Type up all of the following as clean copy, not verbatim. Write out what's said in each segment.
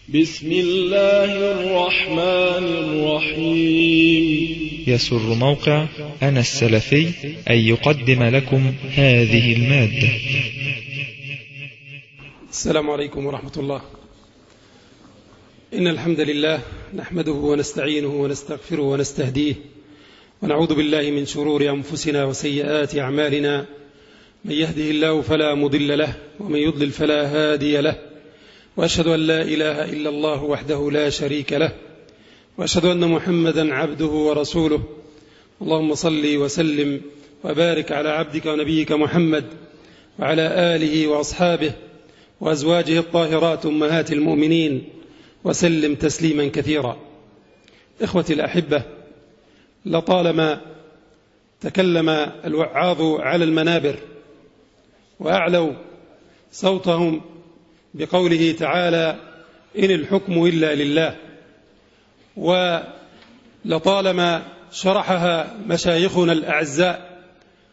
بسم الله الرحمن الرحيم. يسر موقع أنا السلفي أن يقدم لكم هذه المادة. السلام عليكم ورحمة الله. إن الحمد لله نحمده ونستعينه ونستغفره ونستهديه، ونعوذ بالله من شرور أنفسنا وسيئات أعمالنا. من يهده الله فلا مضل له، ومن يضلل فلا هادي له، وأشهد أن لا إله إلا الله وحده لا شريك له، وأشهد أن محمدا عبده ورسوله. اللهم صل وسلم وبارك على عبدك ونبيك محمد وعلى آله وأصحابه وأزواجه الطاهرات أمهات المؤمنين، وسلم تسليما كثيرا. إخوتي الأحبة، لطالما تكلم الوعاظ على المنابر وأعلوا صوتهم بقوله تعالى: إن الحكم إلا لله. ولطالما شرحها مشايخنا الأعزاء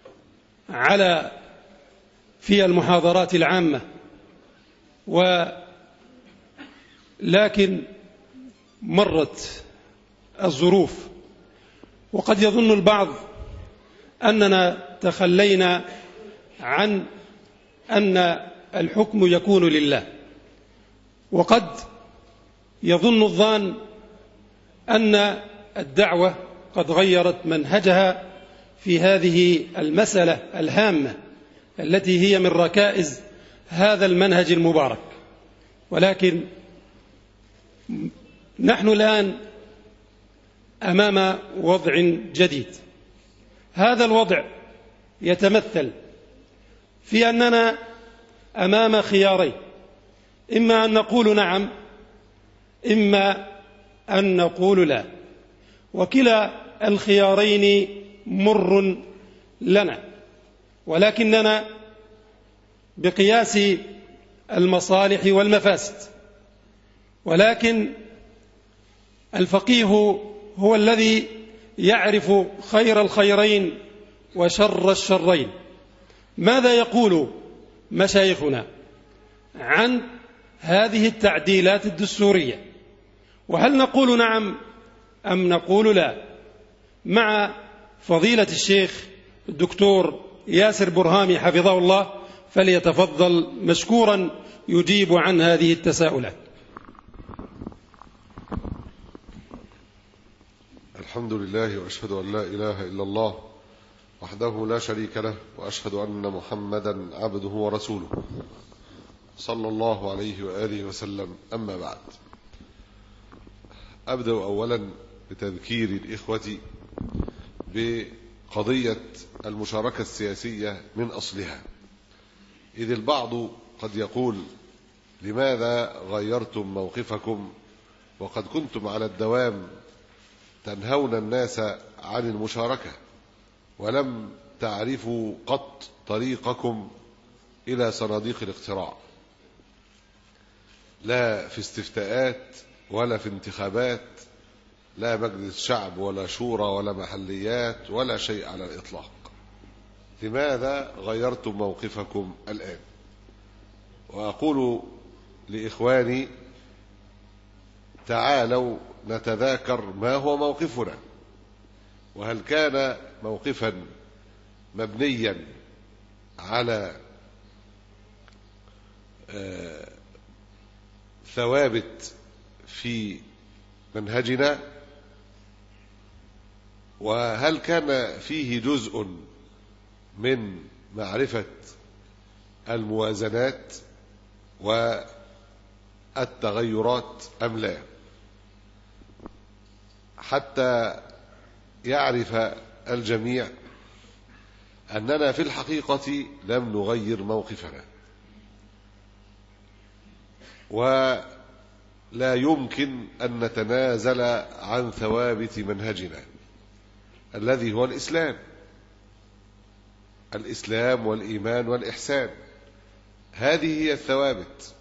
في المحاضرات العامة، ولكن مرت الظروف، وقد يظن البعض أننا تخلينا عن أن الحكم يكون لله، وقد يظن الظان أن الدعوة قد غيرت منهجها في هذه المسألة الهامة التي هي من ركائز هذا المنهج المبارك. ولكن نحن الآن أمام وضع جديد. هذا الوضع يتمثل في أننا أمام خيارين: إما أن نقول نعم، إما أن نقول لا. وكلا الخيارين مر لنا، ولكننا بقياس المصالح والمفاسد. ولكن الفقيه هو الذي يعرف خير الخيرين وشر الشرين. ماذا يقول مشايخنا عن هذه التعديلات الدستورية؟ وهل نقول نعم أم نقول لا؟ مع فضيلة الشيخ الدكتور ياسر برهامي حفظه الله، فليتفضل مشكورا يجيب عن هذه التساؤلات. الحمد لله، وأشهد أن لا إله إلا الله وحده لا شريك له، وأشهد أن محمدا عبده ورسوله صلى الله عليه وآله وسلم. أما بعد، أبدأ أولا بتذكير الإخوة بقضية المشاركة السياسية من أصلها، إذ البعض قد يقول: لماذا غيرتم موقفكم وقد كنتم على الدوام تنهون الناس عن المشاركة، ولم تعرفوا قط طريقكم إلى صناديق الاقتراع، لا في استفتاءات ولا في انتخابات، لا مجلس شعب ولا شورى ولا محليات ولا شيء على الإطلاق. لماذا غيرتم موقفكم الآن؟ وأقول لإخواني: تعالوا نتذاكر ما هو موقفنا، وهل كان موقفا مبنيا على ثوابت في منهجنا، وهل كان فيه جزء من معرفة الموازنات والتغيرات أم لا، حتى يعرف الجميع أننا في الحقيقة لم نغير موقفنا، ولا يمكن أن نتنازل عن ثوابت منهجنا الذي هو الإسلام والإيمان والإحسان. هذه هي الثوابت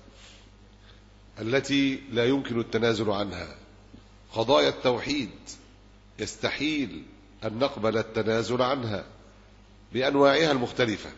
التي لا يمكن التنازل عنها. قضايا التوحيد يستحيل أن نقبل التنازل عنها بأنواعها المختلفة،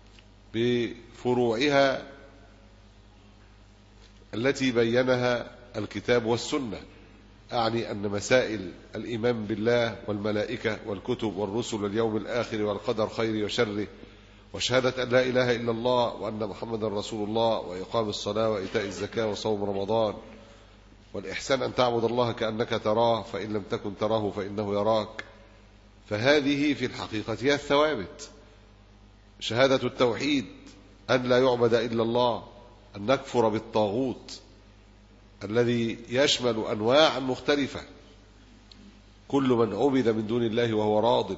بفروعها التي بينها الكتاب والسنة. أعني أن مسائل الإيمان بالله والملائكة والكتب والرسل واليوم الآخر والقدر خير وشره، وشهادة أن لا إله إلا الله وأن محمدا رسول الله، وإقام الصلاة وإيتاء الزكاة وصوم رمضان، والإحسان أن تعبد الله كأنك تراه فإن لم تكن تراه فإنه يراك. فهذه في الحقيقة هي الثوابت. شهادة التوحيد أن لا يعبد إلا الله، أن نكفر بالطاغوت الذي يشمل أنواعا مختلفة، كل من عبد من دون الله وهو راض.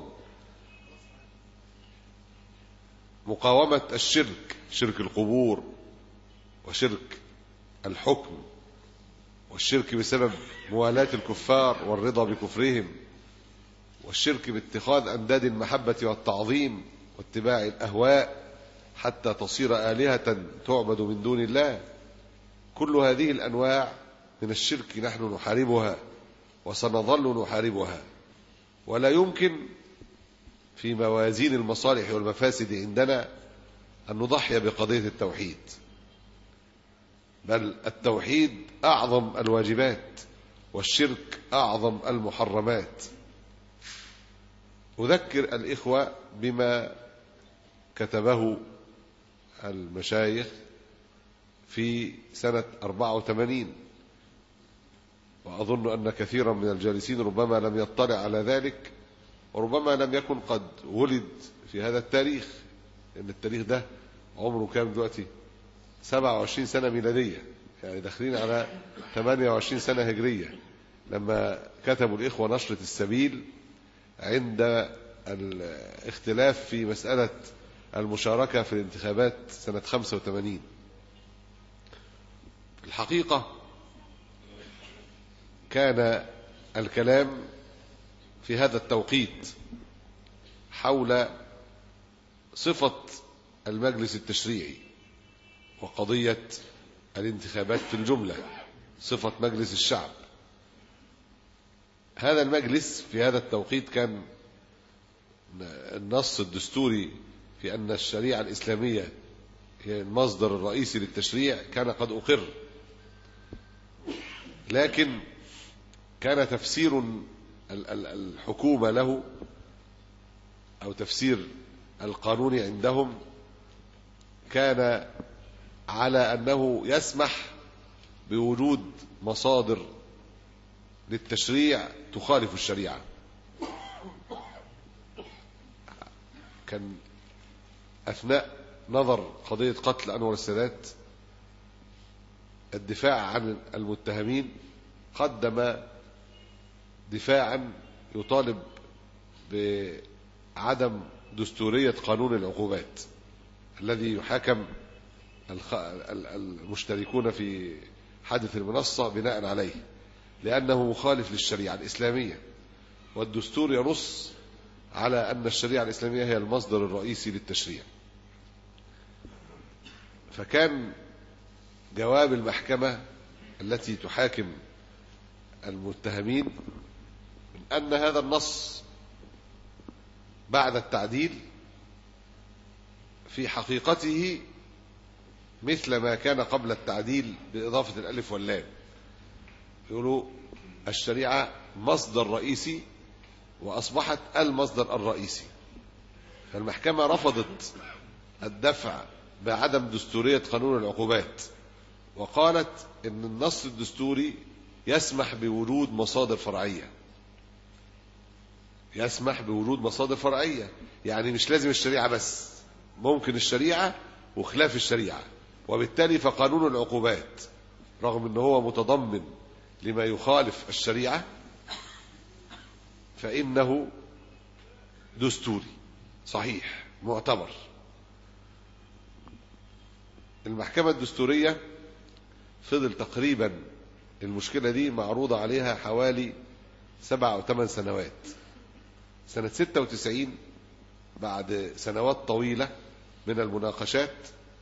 مقاومة الشرك، شرك القبور وشرك الحكم والشرك بسبب موالاة الكفار والرضا بكفرهم، والشرك باتخاذ أنداد المحبة والتعظيم واتباع الأهواء حتى تصير آلهة تعبد من دون الله. كل هذه الأنواع من الشرك نحن نحاربها وسنظل نحاربها، ولا يمكن في موازين المصالح والمفاسد عندنا أن نضحي بقضية التوحيد، بل التوحيد أعظم الواجبات والشرك أعظم المحرمات. أذكر الإخوة بما كتبه المشايخ في سنة 84، وأظن أن كثيرا من الجالسين ربما لم يطلع على ذلك، وربما لم يكن قد ولد في هذا التاريخ، لأن التاريخ ده عمره كام دلوقتي؟ 27 سنة ميلادية، يعني داخلين على 28 سنة هجرية لما كتبوا الإخوة نشرة السبيل عند الاختلاف في مسألة المشاركة في الانتخابات سنة 85. الحقيقة كان الكلام في هذا التوقيت حول صفة المجلس التشريعي وقضية الانتخابات في الجملة، صفة مجلس الشعب. هذا المجلس في هذا التوقيت كان النص الدستوري في أن الشريعة الإسلامية هي المصدر الرئيسي للتشريع كان قد أقر، لكن كان تفسير الحكومة له أو تفسير القانون عندهم كان على أنه يسمح بوجود مصادر للتشريع تخالف الشريعة. كان أثناء نظر قضية قتل أنور السادات الدفاع عن المتهمين قدم دفاعا يطالب بعدم دستورية قانون العقوبات الذي يحاكم المشتركون في حادث المنصة بناء عليه، لأنه مخالف للشريعة الإسلامية، والدستور ينص على أن الشريعة الإسلامية هي المصدر الرئيسي للتشريع. فكان جواب المحكمة التي تحاكم المتهمين من أن هذا النص بعد التعديل في حقيقته مثل ما كان قبل التعديل بإضافة الألف واللام. يقولوا الشريعة مصدر رئيسي وأصبحت المصدر الرئيسي. فالمحكمة رفضت الدفع بعدم دستورية قانون العقوبات، وقالت إن النص الدستوري يسمح بوجود مصادر فرعية، يسمح بوجود مصادر فرعية، يعني مش لازم الشريعة بس، ممكن الشريعة وخلاف الشريعة. وبالتالي فقانون العقوبات رغم أنه هو متضمن لما يخالف الشريعة فإنه دستوري صحيح معتبر. المحكمة الدستورية فضل تقريبا المشكلة دي معروضة عليها حوالي 7 أو 8 سنوات. سنة 96 بعد سنوات طويلة من المناقشات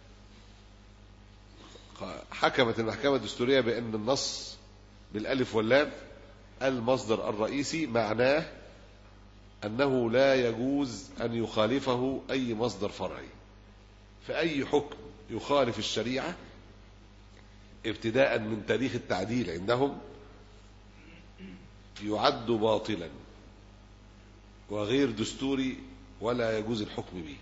حكمت المحكمة الدستورية بأن النص بالألف واللام المصدر الرئيسي معناه أنه لا يجوز أن يخالفه أي مصدر فرعي، فأي حكم يخالف الشريعة ابتداء من تاريخ التعديل عندهم يعد باطلا وغير دستوري ولا يجوز الحكم به.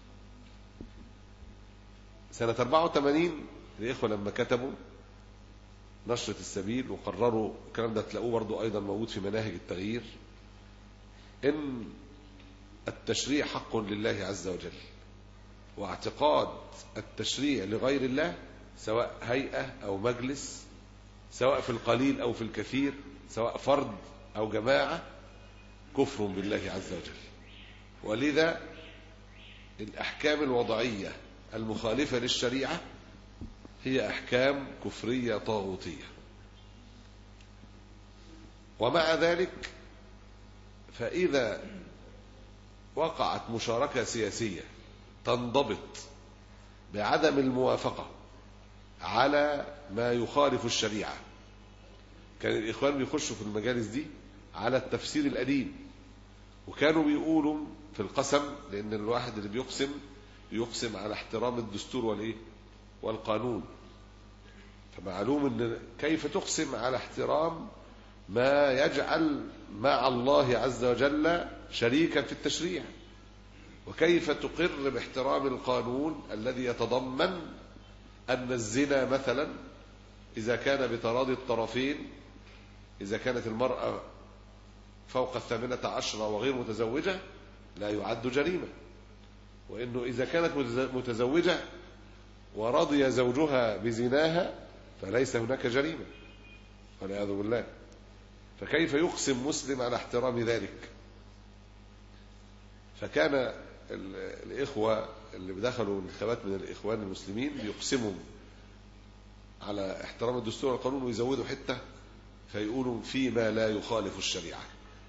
سنة 84 الإخوة لما كتبوا نشرة السبيل وقرروا الكلام ده، تلاقوه برضو أيضا موجود في مناهج التغيير، إن التشريع حق لله عز وجل، واعتقاد التشريع لغير الله سواء هيئة أو مجلس، سواء في القليل أو في الكثير، سواء فرد أو جماعة، كفر بالله عز وجل. ولذا الأحكام الوضعية المخالفة للشريعة هي أحكام كفرية طاغوتية. ومع ذلك فإذا وقعت مشاركة سياسية تنضبط بعدم الموافقة على ما يخالف الشريعة، كان الإخوان بيخشوا في المجالس دي على التفسير القديم، وكانوا بيقولوا في القسم، لأن الواحد اللي بيقسم على احترام الدستور والقانون، فمعلوم أن كيف تقسم على احترام ما يجعل مع الله عز وجل شريكا في التشريع، وكيف تقر باحترام القانون الذي يتضمن أن الزنا مثلا إذا كان بتراضي الطرفين، إذا كانت المرأة فوق 18 وغير متزوجة لا يعد جريمة، وإنه إذا كانت متزوجة ورضي زوجها بزناها فليس هناك جريمة والعياذ بالله. فكيف يقسم مسلم على احترام ذلك؟ فكان الإخوة اللي دخلوا الانتخابات من الإخوان المسلمين يقسموا على احترام الدستور والقانون ويزودوا حتة فيقولوا فيما لا يخالف الشريعة،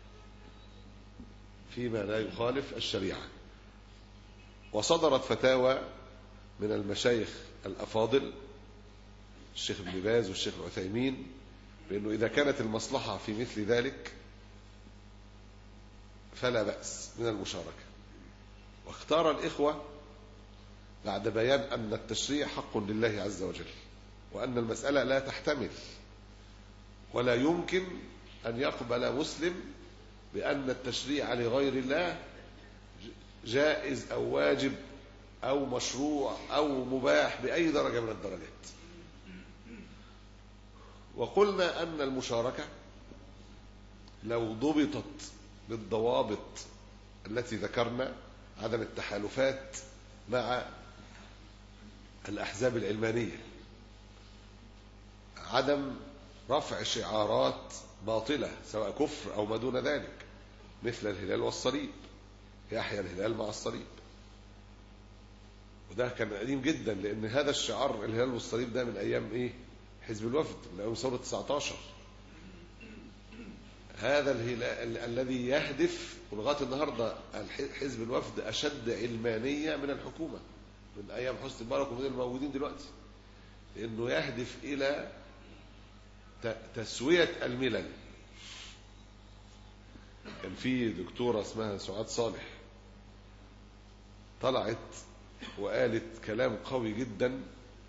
فيما لا يخالف الشريعة. وصدرت فتاوى من المشايخ الأفاضل الشيخ ابن باز والشيخ العثيمين بأنه إذا كانت المصلحة في مثل ذلك فلا بأس من المشاركة. واختار الإخوة بعد بيان أن التشريع حق لله عز وجل، وأن المسألة لا تحتمل ولا يمكن أن يقبل مسلم بأن التشريع لغير الله جائز أو واجب أو مشروع أو مباح بأي درجة من الدرجات. وقلنا أن المشاركة لو ضبطت بالضوابط التي ذكرنا، عدم التحالفات مع الأحزاب العلمانية، عدم رفع شعارات باطلة سواء كفر أو ما دون ذلك مثل الهلال والصليب، يحيى الهلال مع الصليب، وده كان قديم جدا، لأن هذا الشعار الهلال والصليب ده من أيام حزب الوفد، من أيام ثورة 19. هذا الهلال الذي يهدف، ولغاية النهاردة حزب الوفد أشد علمانية من الحكومة من أيام حسني مبارك ومن الموجودين دلوقتي، لأنه يهدف إلى تسوية الملل. كان في دكتورة اسمها سعاد صالح طلعت وقالت كلام قوي جدا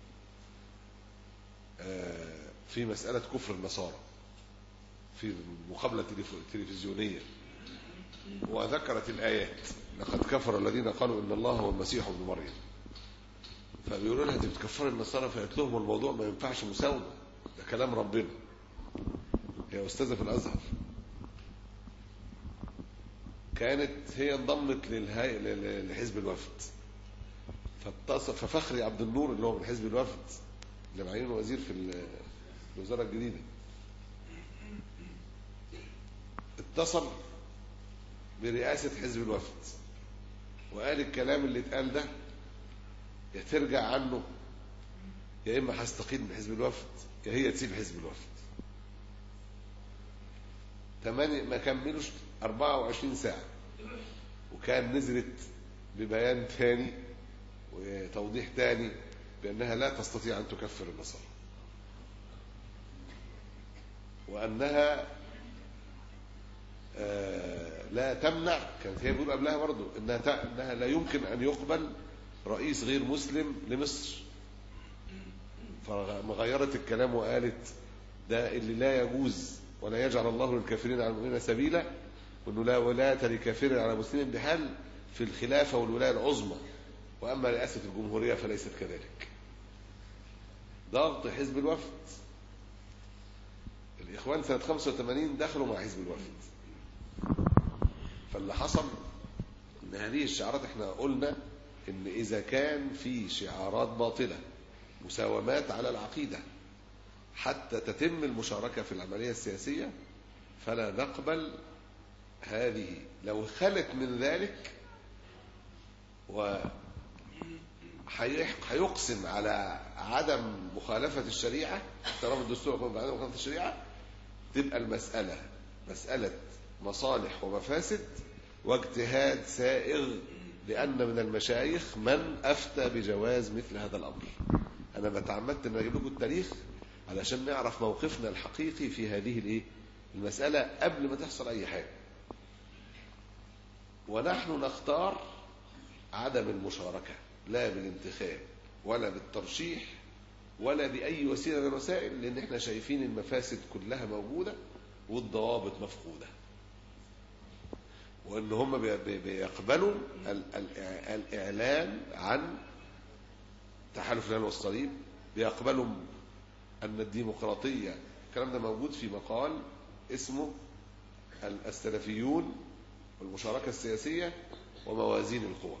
في مسألة كفر النصارى في مقابلة تلفزيونية، وذكرت الآيات لقد كفر الذين قالوا إن الله هو المسيح ابن مريم، فبيقولوا لها انت بتكفر النصارى، فقالت لهم الموضوع ما ينفعش مساومة، ده كلام ربنا. هي أستاذة في الأزهر، كانت هي انضمت لحزب الوفد، ففخري عبد النور اللي هو من حزب الوفد اللي معينه وزير في الوزارة الجديدة اتصل برئاسة حزب الوفد وقال الكلام اللي اتقال ده يا ترجع عنه يا إما هستقيل من حزب الوفد يا هي تسيب حزب الوفد. ما كملوش 24 ساعة وكان نزلت ببيان ثاني وتوضيح ثاني بأنها لا تستطيع أن تكفر النصارى، وأنها لا تمنع، كانت هي بتقول قبلها برضو أنها لا يمكن أن يقبل رئيس غير مسلم لمصر، فغيرت الكلام وقالت ده اللي لا يجوز ولا يجعل الله للكافرين على المؤمنين سبيلا، وانه لا ولاية لكافر على مسلم بحال في الخلافة والولاية العظمى، واما رئاسة الجمهورية فليست كذلك. ضغط حزب الوفد، الاخوان سنة 85 دخلوا مع حزب الوفد. فاللي حصل ان هذه الشعارات، احنا قلنا ان اذا كان في شعارات باطلة مساومات على العقيدة حتى تتم المشاركة في العملية السياسية فلا نقبل هذه. لو خلت من ذلك وحيقسم على عدم مخالفة الشريعة، احترام الدستور وعدم مخالفة الشريعة، تبقى المسألة مسألة مصالح ومفاسد واجتهاد سائغ، لأن من المشايخ من أفتى بجواز مثل هذا الأمر. أنا ما تعمدت أن أجيب لكم التاريخ علشان نعرف موقفنا الحقيقي في هذه المسألة قبل ما تحصل أي حاجة. ونحن نختار عدم المشاركة، لا بالانتخاب ولا بالترشيح ولا بأي وسيلة من الوسائل، لأن احنا شايفين المفاسد كلها موجودة والضوابط مفقودة، وأن هم بيقبلوا الإعلان عن تحالف الهلال والصليب، بيقبلوا أن الديمقراطية، الكلام ده موجود في مقال اسمه السلفيون والمشاركة السياسية وموازين القوى.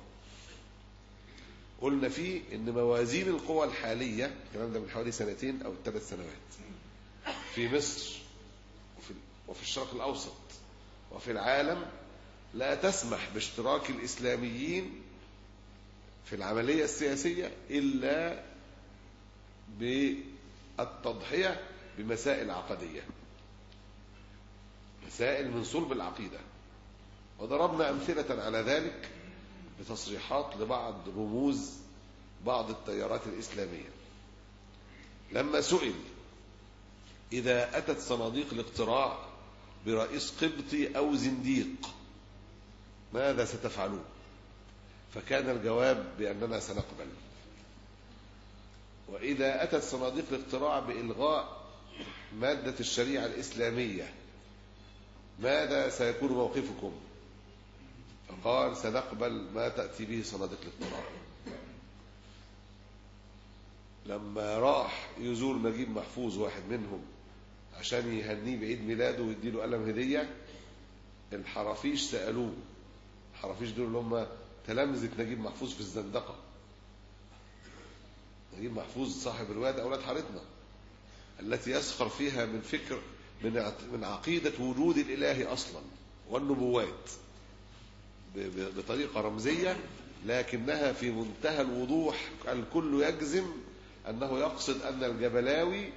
قلنا فيه ان موازين القوى الحالية، الكلام ده من حوالي 2 أو 3 سنوات، في مصر وفي الشرق الأوسط وفي العالم لا تسمح باشتراك الإسلاميين في العملية السياسية إلا بالتضحية بمسائل عقدية، مسائل من صلب العقيدة. وضربنا أمثلة على ذلك بتصريحات لبعض رموز بعض التيارات الإسلامية. لما سئل إذا أتت صناديق الاقتراع برئيس قبطي أو زنديق ماذا ستفعلون؟ فكان الجواب بأننا سنقبل. وإذا أتت صناديق الاقتراع بإلغاء مادة الشريعة الإسلامية ماذا سيكون موقفكم؟ فقال سنقبل ما تأتي به صناديق الاقتراع. لما راح يزور نجيب محفوظ واحد منهم عشان يهنيه بعيد ميلاده ويديله قلم هدية، الحرافيش سألوه، الحرافيش دول اللي هم تلامذة نجيب محفوظ في الزندقة. نجيب محفوظ صاحب رواية أولاد حارتنا التي يسخر فيها من فكر من عقيدة وجود الإله أصلا والنبوات بطريقة رمزية، لكنها في منتهى الوضوح. الكل يجزم أنه يقصد أن الجبلاوي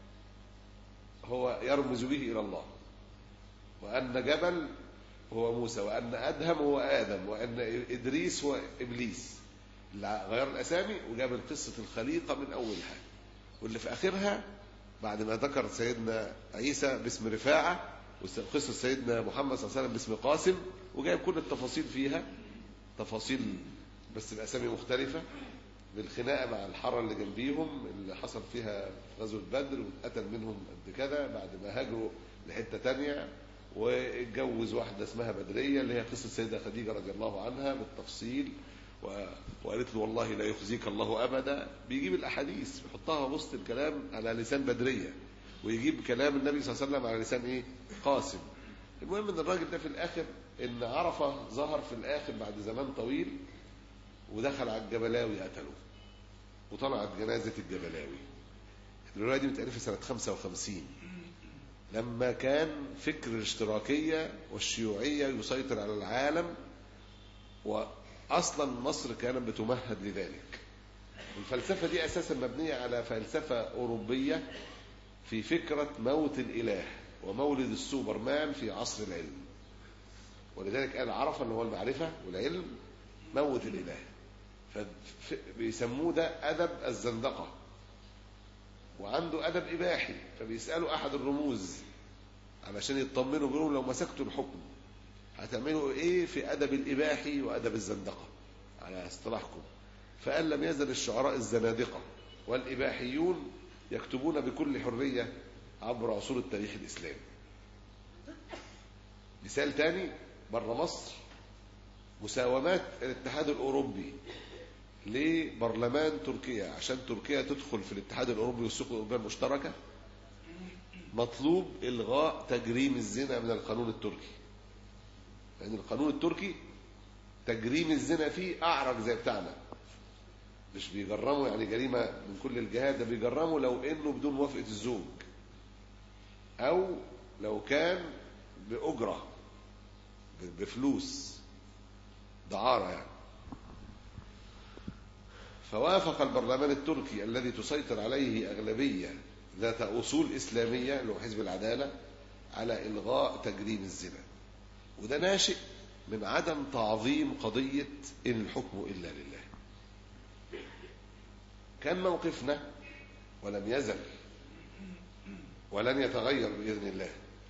هو يرمز به إلى الله، وأن جبل هو موسى، وأن أدهم هو آدم، وأن إدريس هو إبليس. غير الأسامي وجاب قصة الخليقة من أولها، واللي في آخرها بعد ما ذكر سيدنا عيسى باسم رفاعة وقصة سيدنا محمد صلى الله عليه وسلم باسم قاسم، وجايب كل التفاصيل فيها، تفاصيل بس بأسامي مختلفة، بالخناقة مع الحارة اللي جنبيهم اللي حصل فيها غزوة بدر واتقتل منهم قد كده بعد ما هاجروا لحتة تانية، واتجوز واحدة اسمها بدرية اللي هي قصة سيدة خديجة رضي الله عنها بالتفصيل، وقالت له والله لا يخزيك الله أبدا. بيجيب الأحاديث بيحطها وسط الكلام على لسان بدرية، ويجيب كلام النبي صلى الله عليه وسلم على لسان إيه؟ قاسم. المهم ان الراجل ده في الآخر ان عرفة ظهر في الآخر بعد زمان طويل ودخل على الجبلاوي قتله، وطلعت جنازة الجبلاوي. الرواية دي متألفة سنة 55 لما كان فكر الاشتراكية والشيوعية يسيطر على العالم، وأصلا مصر كانت بتمهد لذلك. الفلسفة دي أساسا مبنية على فلسفة أوروبية في فكرة موت الإله ومولد السوبرمان في عصر العلم، ولذلك قال عرف أنه هو المعرفة والعلم موت الإله، فبيسموه ده أدب الزندقة. وعنده أدب إباحي، فبيسألوا أحد الرموز علشان يطمنوا، بيقولوا لو مسكتوا الحكم هتعملوا إيه في أدب الإباحي وأدب الزندقة على اصطلاحكم؟ فقال لم يزل الشعراء الزنادقة والإباحيون يكتبون بكل حرية عبر عصور التاريخ الإسلامي. مثال تاني بره مصر، مساومات الاتحاد الأوروبي لبرلمان تركيا عشان تركيا تدخل في الاتحاد الأوروبي والسوق الأوروبية المشتركة، مطلوب إلغاء تجريم الزنا من القانون التركي، لأن يعني القانون التركي تجريم الزنا فيه أعرج زي بتاعنا، مش بيجرموا يعني جريمة من كل الجهات، ده بيجرموا لو إنه بدون موافقة الزوج أو لو كان بأجرة بفلوس دعارة يعني. فوافق البرلمان التركي الذي تسيطر عليه أغلبية ذات أصول إسلامية اللي هو حزب العدالة على إلغاء تجريم الزنا، وده ناشئ من عدم تعظيم قضية إن الحكم إلا لله. كان موقفنا ولم يزل ولن يتغير بإذن الله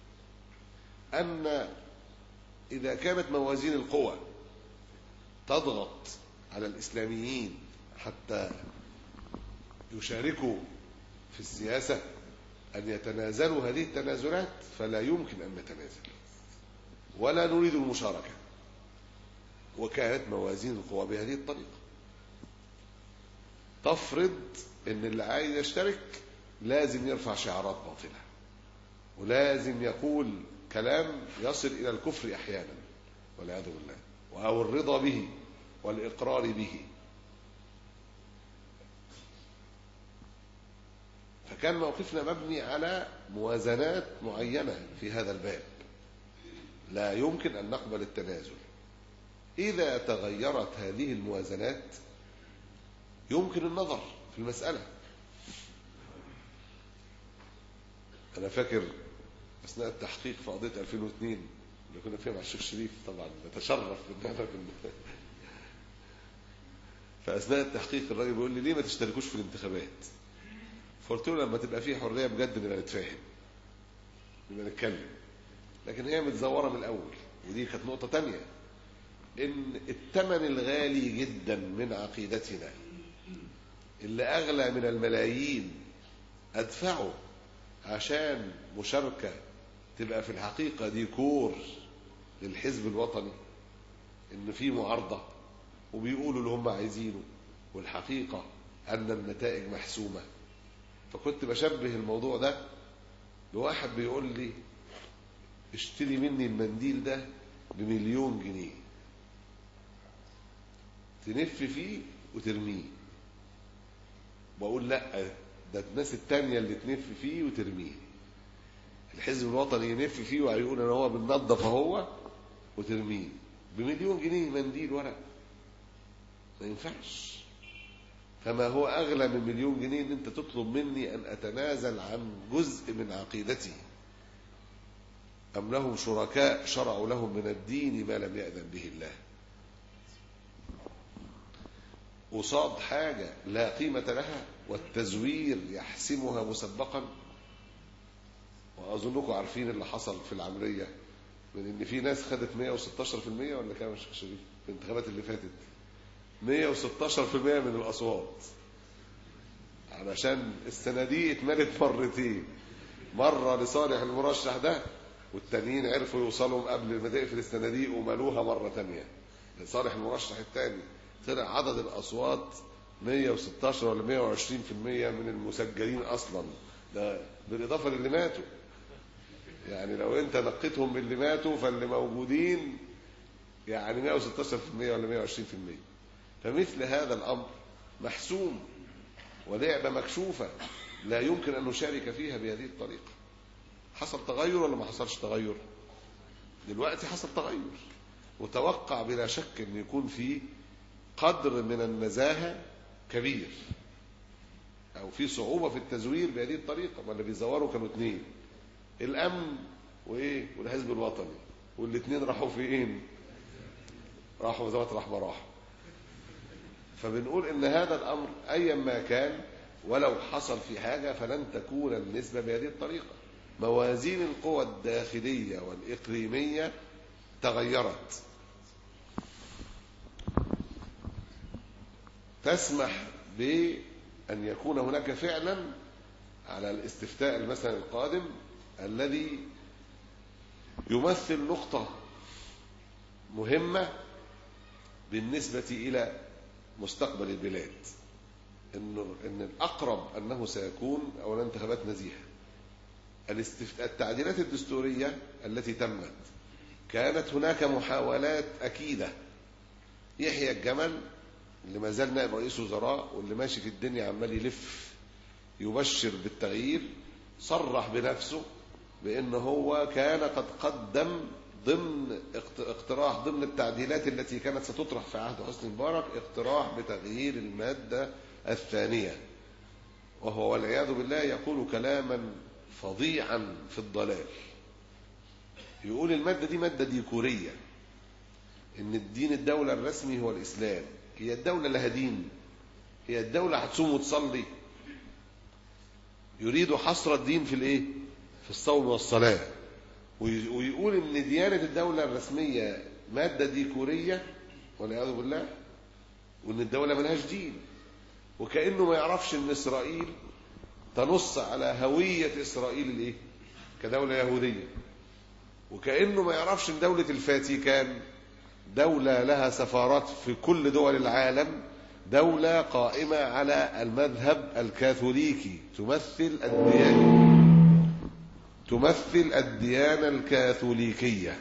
أن إذا كانت موازين القوى تضغط على الإسلاميين حتى يشاركوا في السياسة أن يتنازلوا هذه التنازلات، فلا يمكن أن نتنازل ولا نريد المشاركة. وكانت موازين القوى بهذه الطريقة تفرض أن اللي عايز يشترك لازم يرفع شعارات باطلة، ولازم يقول كلام يصل إلى الكفر أحيانا والعياذ بالله، أو الرضا به والإقرار به. فكان موقفنا مبني على موازنات معينة في هذا الباب، لا يمكن أن نقبل التنازل. إذا تغيرت هذه الموازنات يمكن النظر في المسألة. أنا فاكر أثناء التحقيق في قضية 2002 اللي كنا فيها مع الشيخ شريف، طبعا نتشرف بأننا كنا فأثناء التحقيق الراجل بيقول لي ليه ما تشتركوش في الانتخابات؟ فقلت له لما تبقى فيه حرية بجد نبقى نتفاهم، نبقى نتكلم. لكن هي متزورة من الأول، ودي كانت نقطة تانية، إن الثمن الغالي جدا من عقيدتنا اللي أغلى من الملايين أدفعه عشان مشاركة تبقى في الحقيقة ديكور للحزب الوطني، إن في معارضة وبيقولوا اللي هم عايزينه والحقيقة أن النتائج محسومة. فكنت بشبه الموضوع ده بواحد بيقول لي اشتري مني المنديل ده ب1,000,000 جنيه تنف فيه وترميه، بقول لا، ده الناس التانية اللي تنف فيه وترميه. الحزب الوطني ينف فيه ويقول ان هو بننظف اهو وترميه ب1,000,000 جنيه منديل ورق، ما ينفعش. فما هو اغلى من 1,000,000 جنيه ان انت تطلب مني ان اتنازل عن جزء من عقيدتي؟ ام لهم شركاء شرعوا لهم من الدين ما لم يأذن به الله، قصاد حاجة لا قيمة لها والتزوير يحسمها مسبقا. وأظنكم عارفين اللي حصل في العمرية من إن في ناس خدت 116% ولا كام يا شيخ شريف في الانتخابات اللي فاتت؟ 116% من الأصوات، علشان الصناديق اتملت مرتين، مرة لصالح المرشح ده والتانيين عرفوا يوصلوا قبل ما تقفل الصناديق وملوها مرة تانية لصالح المرشح التاني. طلع عدد الأصوات 116 ولا 120% من المسجلين أصلا، ده بالإضافة للي ماتوا. يعني لو أنت نقيتهم من اللي ماتوا فاللي موجودين يعني 116% ولا 120%. فمثل هذا الأمر محسوم ولعبة مكشوفة لا يمكن أن نشارك فيها بهذه الطريقة. حصل تغير ولا ما حصلش تغير؟ دلوقتي حصل تغير، وتوقع بلا شك أن يكون في قدر من النزاهة كبير، أو في صعوبة في التزوير بهذه الطريقة. ما اللي بيزوروا كانوا اثنين، الأمن وإيه والحزب الوطني، والاثنين راحوا فين؟ راحوا زي ما راح ما راحوا. فبنقول إن هذا الأمر أيا ما كان ولو حصل في حاجة فلن تكون النسبة بهذه الطريقة. موازين القوى الداخلية والإقليمية تغيرت، تسمح بأن يكون هناك فعلا على الاستفتاء مثلا القادم الذي يمثل نقطة مهمة بالنسبة إلى مستقبل البلاد، إن الأقرب أنه سيكون أولا انتخابات نزيهة. التعديلات الدستورية التي تمت كانت هناك محاولات أكيدة. يحيى الجمل اللي ما زال نائب رئيس وزراء واللي ماشي في الدنيا عمال يلف يبشر بالتغيير صرح بنفسه بأن هو كان قد قدم ضمن اقتراح ضمن التعديلات التي كانت ستطرح في عهد حسني مبارك اقتراح بتغيير المادة الثانية، وهو والعياذ بالله يقول كلاما فظيعا في الضلال. يقول المادة دي مادة ديكورية، ان الدين الدولة الرسمي هو الإسلام. هي الدولة لها دين؟ هي الدولة هتصوم وتصلي؟ يريد حصر الدين في الايه؟ في الصوم والصلاة. ويقول ان ديانة الدولة الرسمية مادة ديكورية والعياذ بالله، وان الدولة ملهاش دين، وكأنه ما يعرفش ان إسرائيل تنص على هوية إسرائيل الايه؟ كدولة يهودية، وكأنه ما يعرفش ان دولة الفاتيكان دولة لها سفارات في كل دول العالم، دولة قائمة على المذهب الكاثوليكي، تمثل الديانة الكاثوليكية.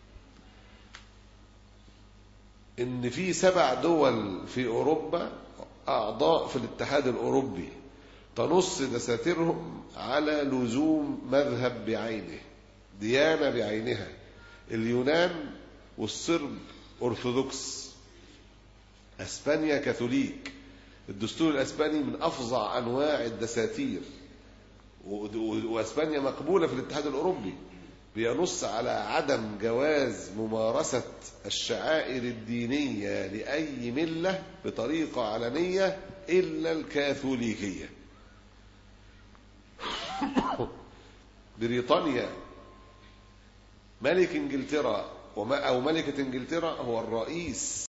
إن في 7 دول في أوروبا أعضاء في الاتحاد الأوروبي تنص دساتيرهم على لزوم مذهب بعينه، ديانة بعينها. اليونان والصرب أرثوذكس، أسبانيا كاثوليك. الدستور الأسباني من أفظع أنواع الدساتير، وأسبانيا مقبولة في الاتحاد الأوروبي، بينص على عدم جواز ممارسة الشعائر الدينية لأي ملة بطريقة علنية إلا الكاثوليكية. بريطانيا ملك إنجلترا أو ملكة إنجلترا هو الرئيس